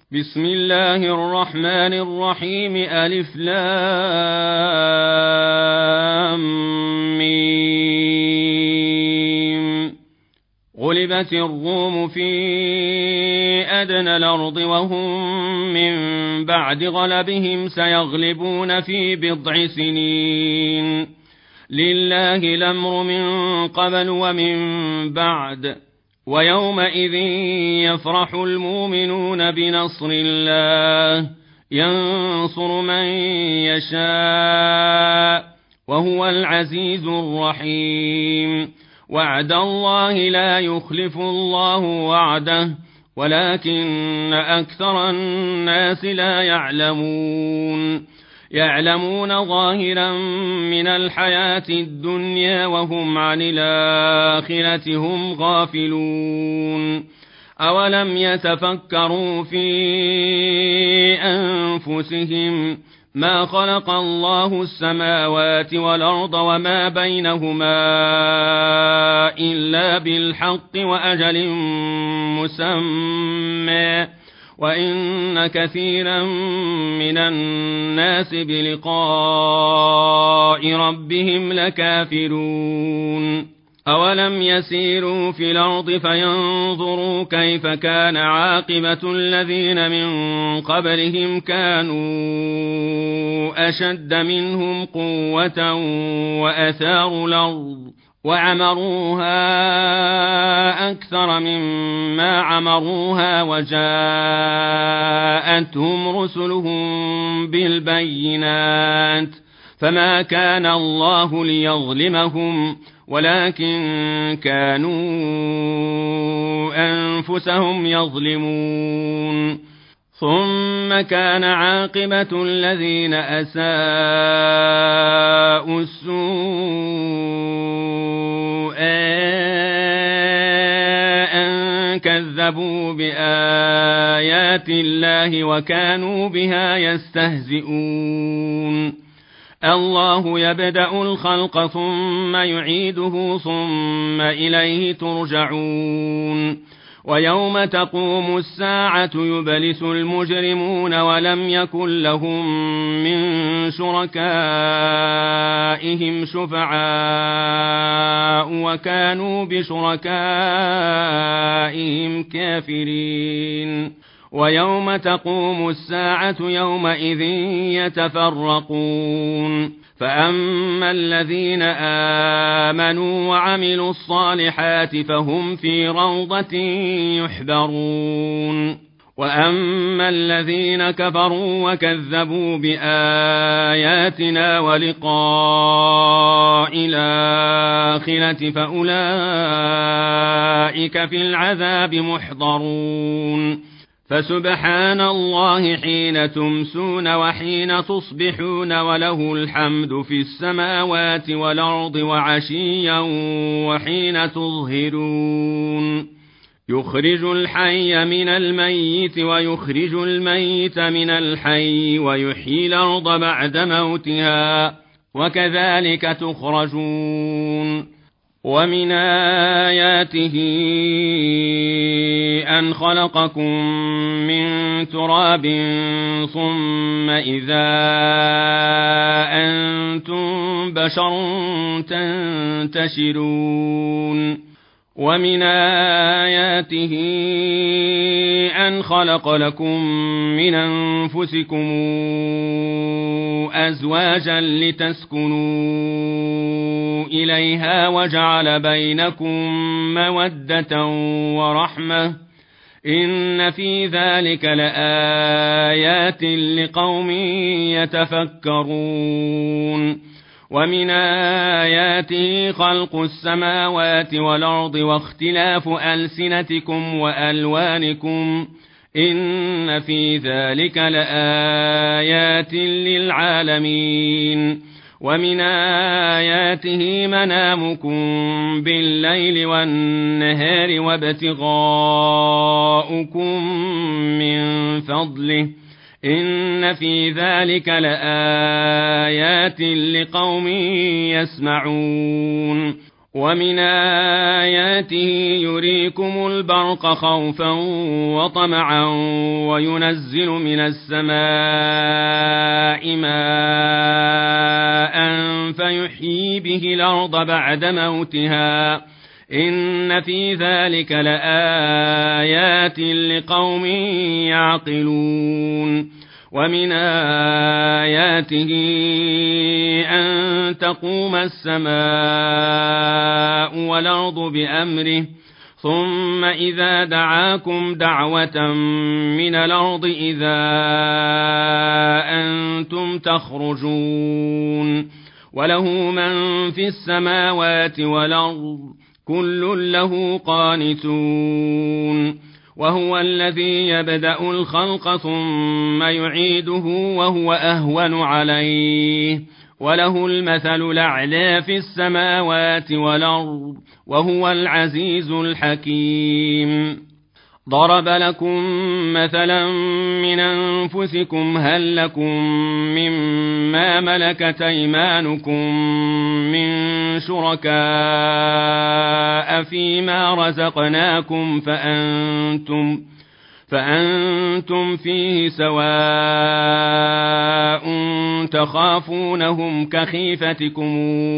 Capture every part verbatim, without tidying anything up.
بسم الله الرحمن الرحيم ألف لام ميم. غلبت الروم في أدنى الأرض وهم من بعد غلبهم سيغلبون في بضع سنين. لله الأمر من قبل ومن بعد، ويومئذ يفرح المؤمنون بنصر الله ينصر من يشاء وهو العزيز الرحيم. وعد الله لا يخلف الله وعده ولكن أكثر الناس لا يعلمون. يعلمون ظاهرا من الحياة الدنيا وهم عن الآخرة هم غافلون. أولم يتفكروا في أنفسهم ما خلق الله السماوات والأرض وما بينهما إلا بالحق وأجل مسمى، وإن كثيرا من الناس بلقاء ربهم لكافرون. أولم يسيروا في الأرض فينظروا كيف كان عاقبة الذين من قبلهم كانوا أشد منهم قوة وأثاروا الأرض وعمروها أكثر مما عمروها وجاءتهم رسلهم بالبينات، فما كان الله ليظلمهم ولكن كانوا أنفسهم يظلمون. ثم كان عاقبة الذين أساءوا السوء أن كذبوا بآيات الله وكانوا بها يستهزئون. الله يبدأ الخلق ثم يعيده ثم إليه ترجعون. ويوم تقوم الساعة يبلس المجرمون ولم يكن لهم من شركائهم شفعاء وكانوا بشركائهم كافرين. ويوم تقوم الساعة يومئذ يتفرقون، فأما الذين آمنوا وعملوا الصالحات فهم في روضة يحبرون، وأما الذين كفروا وكذبوا بآياتنا ولقاء الآخرة فأولئك في العذاب محضرون. فسبحان الله حين تمسون وحين تصبحون وله الحمد في السماوات والأرض وعشيا وحين تظهرون. يخرج الحي من الميت ويخرج الميت من الحي ويحيي الأرض بعد موتها وكذلك تخرجون. ومن آياته أن خلقكم من تراب ثم إذا أنتم بشر تنتشرون. ومن آياته أن خلق لكم من أنفسكم أزواجا لتسكنوا إليها وجعل بينكم مودة ورحمة إن في ذلك لآيات لقوم يتفكرون. ومن آياته خلق السماوات والأرض واختلاف ألسنتكم وألوانكم إن في ذلك لآيات للعالمين. ومن آياته منامكم بالليل والنهار وابتغاؤكم من فضله إن في ذلك لآيات لقوم يسمعون. ومن آياته يريكم البرق خوفا وطمعا وينزل من السماء ماء فيحيي به الأرض بعد موتها إن في ذلك لآيات لقوم يعقلون ومن آياته أن تقوم السماء والأرض بأمره ثم إذا دعاكم دعوة من الأرض إذا أنتم تخرجون وله من في السماوات والأرض كل له قانتون وهو الذي يبدأ الخلق ثم يعيده وهو أهون عليه وله المثل الأعلى في السماوات والأرض وهو العزيز الحكيم ضرب لكم مثلا من أنفسكم هل لكم مما ملكت أيمانكم من شركاء فيما رزقناكم فأنتم فأنتم فيه سواء تخافونهم كخيفتكم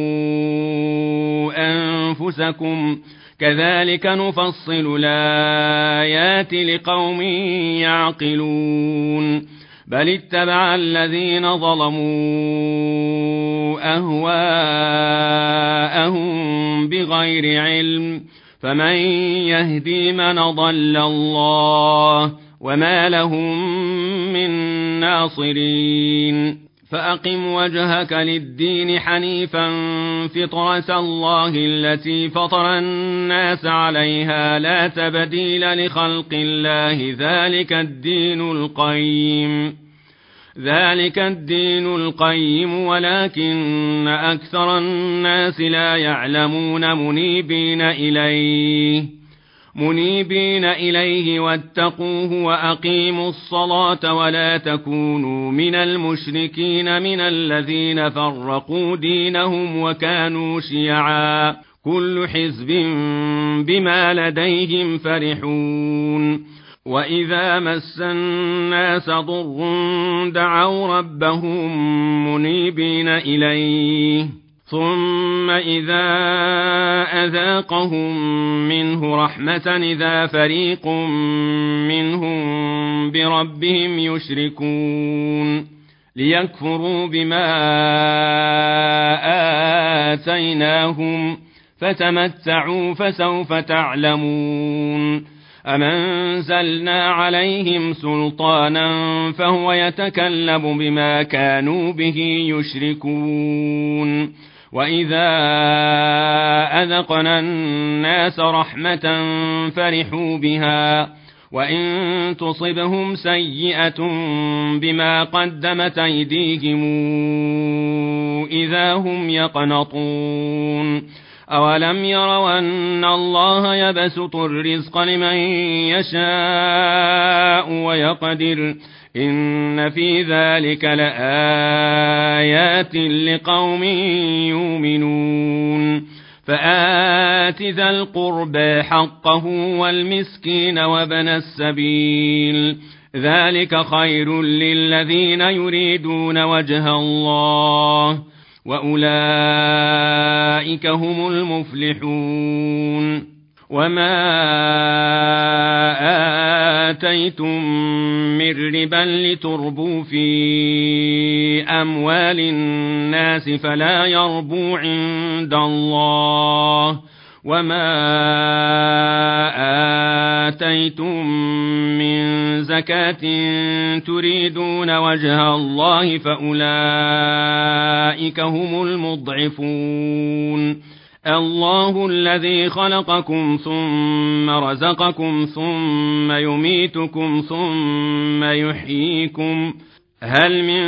أنفسكم كذلك نفصل الآيات لقوم يعقلون بل اتبع الذين ظلموا أهواءهم بغير علم فمن يهدي من ضل الله وما لهم من ناصرين فأقم وجهك للدين حنيفا فطرة الله التي فطر الناس عليها لا تبديل لخلق الله ذلك الدين القيم ذلك الدين القيم ولكن أكثر الناس لا يعلمون منيبين إليه منيبين إليه واتقوه وأقيموا الصلاة ولا تكونوا من المشركين من الذين فرقوا دينهم وكانوا شيعا كل حزب بما لديهم فرحون وإذا مس الناس ضر دعوا ربهم منيبين إليه ثم إذا أذاقهم منه رحمة إذا فريق منهم بربهم يشركون ليكفروا بما آتيناهم فتمتعوا فسوف تعلمون أم أنزلنا عليهم سلطانا فهو يتكلم بما كانوا به يشركون وإذا أذقنا الناس رحمة فرحوا بها وإن تصبهم سيئة بما قدمت أيديهم إذا هم يقنطون أولم يروا أن الله يبسط الرزق لمن يشاء ويقدر إن في ذلك لآيات لقوم يؤمنون فآت ذا القربى حقه والمسكين وابن السبيل ذلك خير للذين يريدون وجه الله وأولئك هم المفلحون وما آتيتم من ربا لتربوا في أموال الناس فلا يربو عند الله وما آتيتم من زكاة تريدون وجه الله فأولئك هم المضعفون الله الذي خلقكم ثم رزقكم ثم يميتكم ثم يحييكم هل من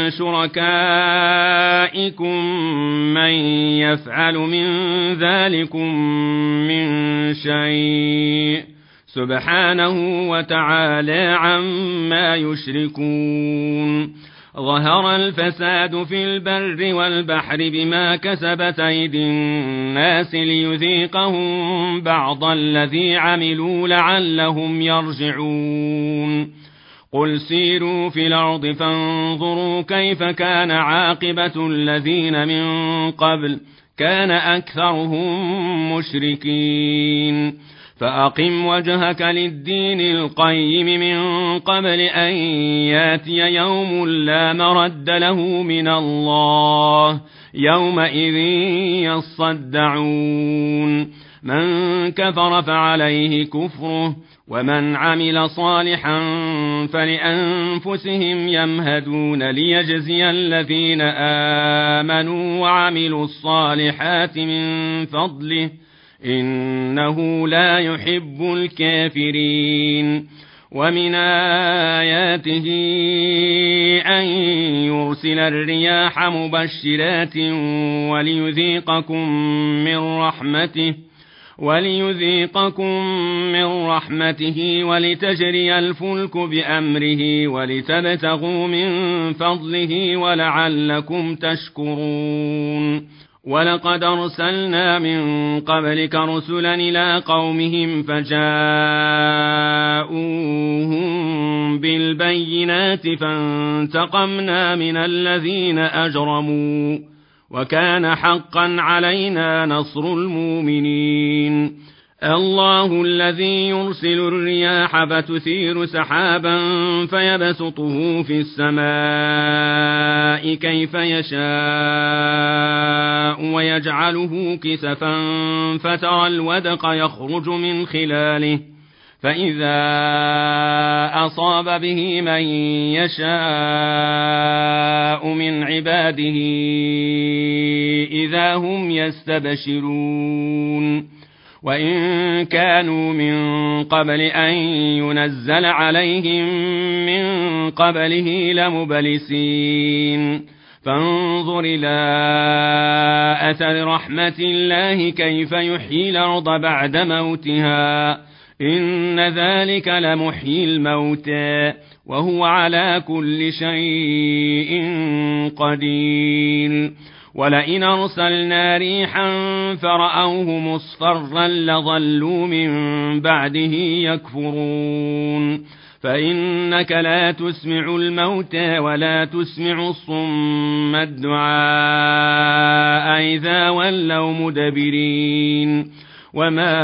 شركائكم من يفعل من ذلكم من شيء سبحانه وتعالى عما يشركون ظهر الفساد في البر والبحر بما كسبت أيدي الناس ليذيقهم بعض الذي عملوا لعلهم يرجعون قل سيروا في الأرض فانظروا كيف كان عاقبة الذين من قبل كان أكثرهم مشركين فأقم وجهك للدين القيم من قبل أن ياتي يوم لا مرد له من الله يومئذ يصدعون من كفر فعليه كفره ومن عمل صالحا فلأنفسهم يمهدون ليجزي الذين آمنوا وعملوا الصالحات من فضله إنه لا يحب الكافرين ومن آياته أن يرسل الرياح مبشرات وليذيقكم من رحمته وليذيقكم من رحمته ولتجري الفلك بأمره ولتبتغوا من فضله ولعلكم تشكرون ولقد أرسلنا من قبلك رسلا إلى قومهم فجاءوهم بالبينات فانتقمنا من الذين أجرموا وكان حقا علينا نصر المؤمنين الله الذي يرسل الرياح فتثير سحابا فيبسطه في السماء كيف يشاء ويجعله كسفا فترى الودق يخرج من خلاله فإذا أصاب به من يشاء من عباده إذا هم يستبشرون وإن كانوا من قبل أن ينزل عليهم من قبله لمبلسين فانظر إلى أثر رحمة الله كيف يحيي الأرض بعد موتها إن ذلك لمحيي الموتى وهو على كل شيء قدير ولئن أرسلنا ريحا فرأوه مصفرا لظلوا من بعده يكفرون فإنك لا تسمع الموتى ولا تسمع الصم الدعاء إذا ولوا مدبرين وما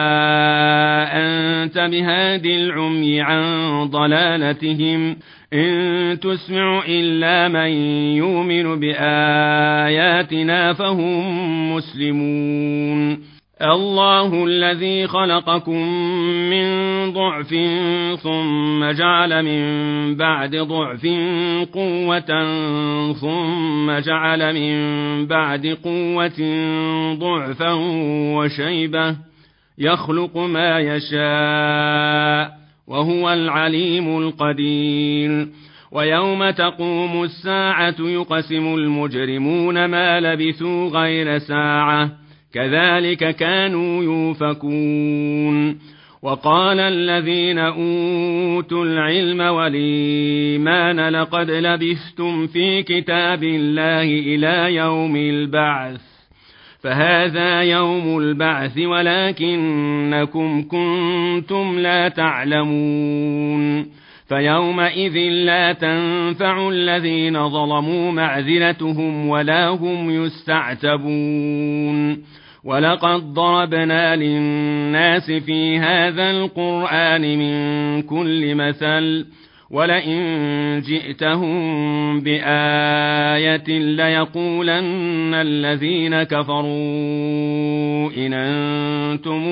أنت بهاد العمي عن ضلالتهم إن تسمع إلا من يؤمن بآياتنا فهم مسلمون الله الذي خلقكم من ضعف ثم جعل من بعد ضعف قوة ثم جعل من بعد قوة ضعفا وشيبة يخلق ما يشاء وهو العليم القدير ويوم تقوم الساعة يقسم المجرمون ما لبثوا غير ساعة كذلك كانوا يؤفكون وقال الذين أوتوا العلم والإيمان لقد لبثتم في كتاب الله إلى يوم البعث فهذا يوم البعث ولكنكم كنتم لا تعلمون فيومئذ لا تنفع الذين ظلموا معذرتهم ولا هم يستعتبون ولقد ضربنا للناس في هذا القرآن من كل مثل ولئن جئتهم بآية ليقولن الذين كفروا إن أنتم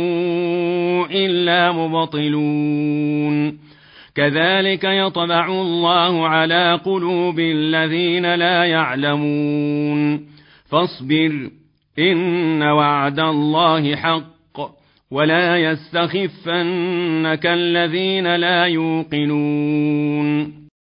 إلا مبطلون كذلك يطبع الله على قلوب الذين لا يعلمون فاصبر إن وعد الله حق ولا يستخفنك الذين لا يوقنون